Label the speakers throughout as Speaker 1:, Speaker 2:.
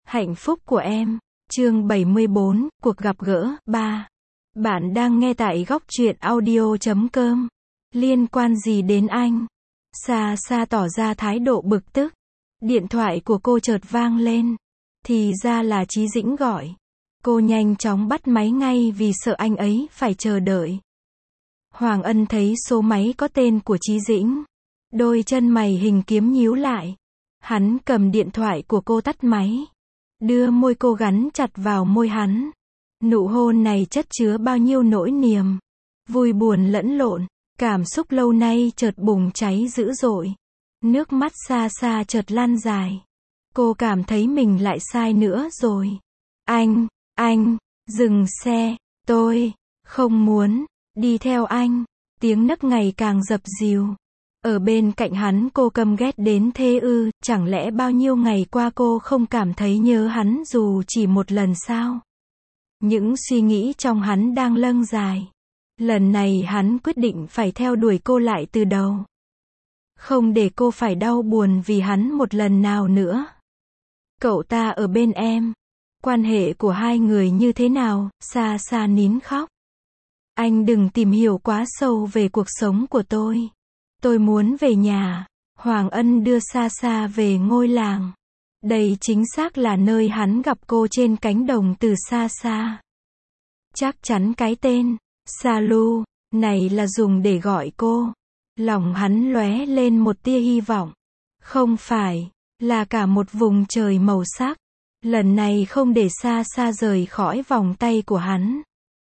Speaker 1: Hạnh phúc của em. Chương 74, cuộc gặp gỡ, 3. Bạn đang nghe tại góc truyện audio.com. Liên quan gì đến anh? Sa Sa tỏ ra thái độ bực tức. Điện thoại của cô chợt vang lên. Thì ra là Chí Dĩnh gọi. Cô nhanh chóng bắt máy ngay vì sợ anh ấy phải chờ đợi. Hoàng Ân thấy số máy có tên của Chí Dĩnh. Đôi chân mày hình kiếm nhíu lại. Hắn cầm điện thoại của cô tắt máy. Đưa môi cô gắn chặt vào môi hắn. Nụ hôn này chất chứa bao nhiêu nỗi niềm. Vui buồn lẫn lộn. Cảm xúc lâu nay chợt bùng cháy dữ dội. Nước mắt Sa Sa chợt lan dài. Cô cảm thấy mình lại sai nữa rồi. Anh, dừng xe. Tôi không muốn đi theo anh. Tiếng nấc ngày càng dập dìu. Ở bên cạnh hắn cô căm ghét đến thế ư, chẳng lẽ bao nhiêu ngày qua cô không cảm thấy nhớ hắn dù chỉ một lần sao? Những suy nghĩ trong hắn đang lâng dài. Lần này hắn quyết định phải theo đuổi cô lại từ đầu. Không để cô phải đau buồn vì hắn một lần nào nữa. Cậu ta ở bên em. Quan hệ của hai người như thế nào? Sa Sa nín khóc. Anh đừng tìm hiểu quá sâu về cuộc sống của tôi. Tôi muốn về nhà. Hoàng Ân đưa Sa Sa về ngôi làng. Đây chính xác là nơi hắn gặp cô trên cánh đồng từ Sa Sa. Chắc chắn cái tên Sa Lu này là dùng để gọi cô. Lòng hắn lóe lên một tia hy vọng. Không phải, là cả một vùng trời màu sắc. Lần này không để Sa Sa rời khỏi vòng tay của hắn.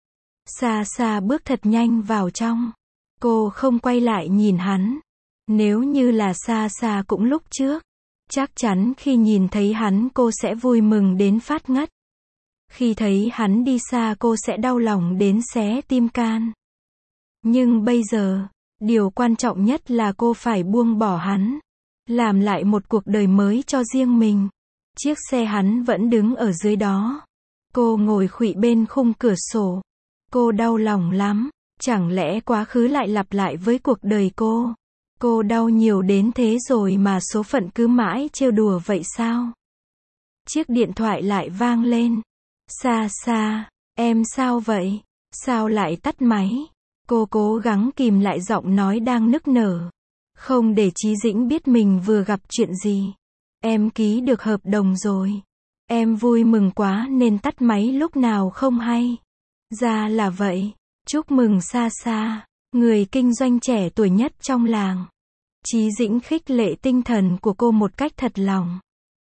Speaker 1: Sa Sa bước thật nhanh vào trong. Cô không quay lại nhìn hắn. Nếu như là Sa Sa cũng lúc trước, chắc chắn khi nhìn thấy hắn cô sẽ vui mừng đến phát ngất. Khi thấy hắn đi xa cô sẽ đau lòng đến xé tim can. Nhưng bây giờ, điều quan trọng nhất là cô phải buông bỏ hắn. Làm lại một cuộc đời mới cho riêng mình. Chiếc xe hắn vẫn đứng ở dưới đó. Cô ngồi khuỵu bên khung cửa sổ. Cô đau lòng lắm. Chẳng lẽ quá khứ lại lặp lại với cuộc đời cô? Cô đau nhiều đến thế rồi mà số phận cứ mãi trêu đùa vậy sao? Chiếc điện thoại lại vang lên. Sa Sa, em sao vậy? Sao lại tắt máy? Cô cố gắng kìm lại giọng nói đang nức nở. Không để Chí Dĩnh biết mình vừa gặp chuyện gì. Em ký được hợp đồng rồi. Em vui mừng quá nên tắt máy lúc nào không hay. Ra là vậy. Chúc mừng Sa Sa, người kinh doanh trẻ tuổi nhất trong làng. Chí Dĩnh khích lệ tinh thần của cô một cách thật lòng.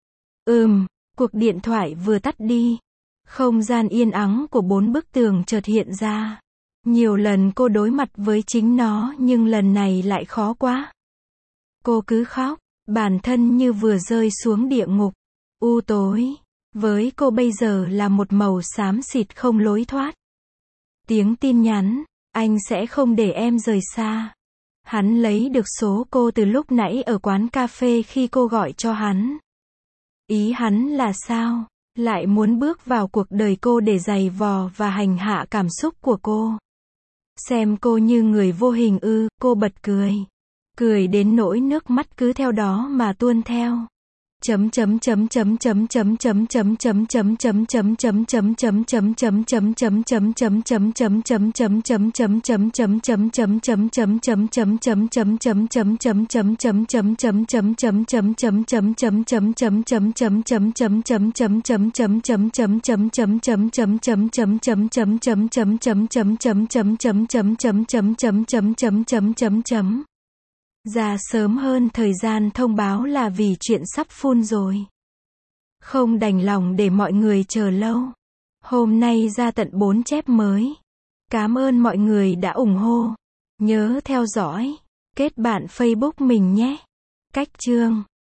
Speaker 1: Cuộc điện thoại vừa tắt đi. Không gian yên ắng của 4 bức tường chợt hiện ra. Nhiều lần cô đối mặt với chính nó nhưng lần này lại khó quá. Cô cứ khóc, bản thân như vừa rơi xuống địa ngục. U tối, với cô bây giờ là một màu xám xịt không lối thoát. Tiếng tin nhắn, anh sẽ không để em rời xa. Hắn lấy được số cô từ lúc nãy ở quán cà phê khi cô gọi cho hắn. Ý hắn là sao? Lại muốn bước vào cuộc đời cô để giày vò và hành hạ cảm xúc của cô. Xem cô như người vô hình ư? Cô bật cười. Cười đến nỗi nước mắt cứ theo đó mà tuôn theo. Ra sớm hơn thời gian thông báo là vì chuyện sắp phun rồi. Không đành lòng để mọi người chờ lâu. Hôm nay ra tận 4 chép mới. Cảm ơn mọi người đã ủng hộ. Nhớ theo dõi, kết bạn Facebook mình nhé. Cách chương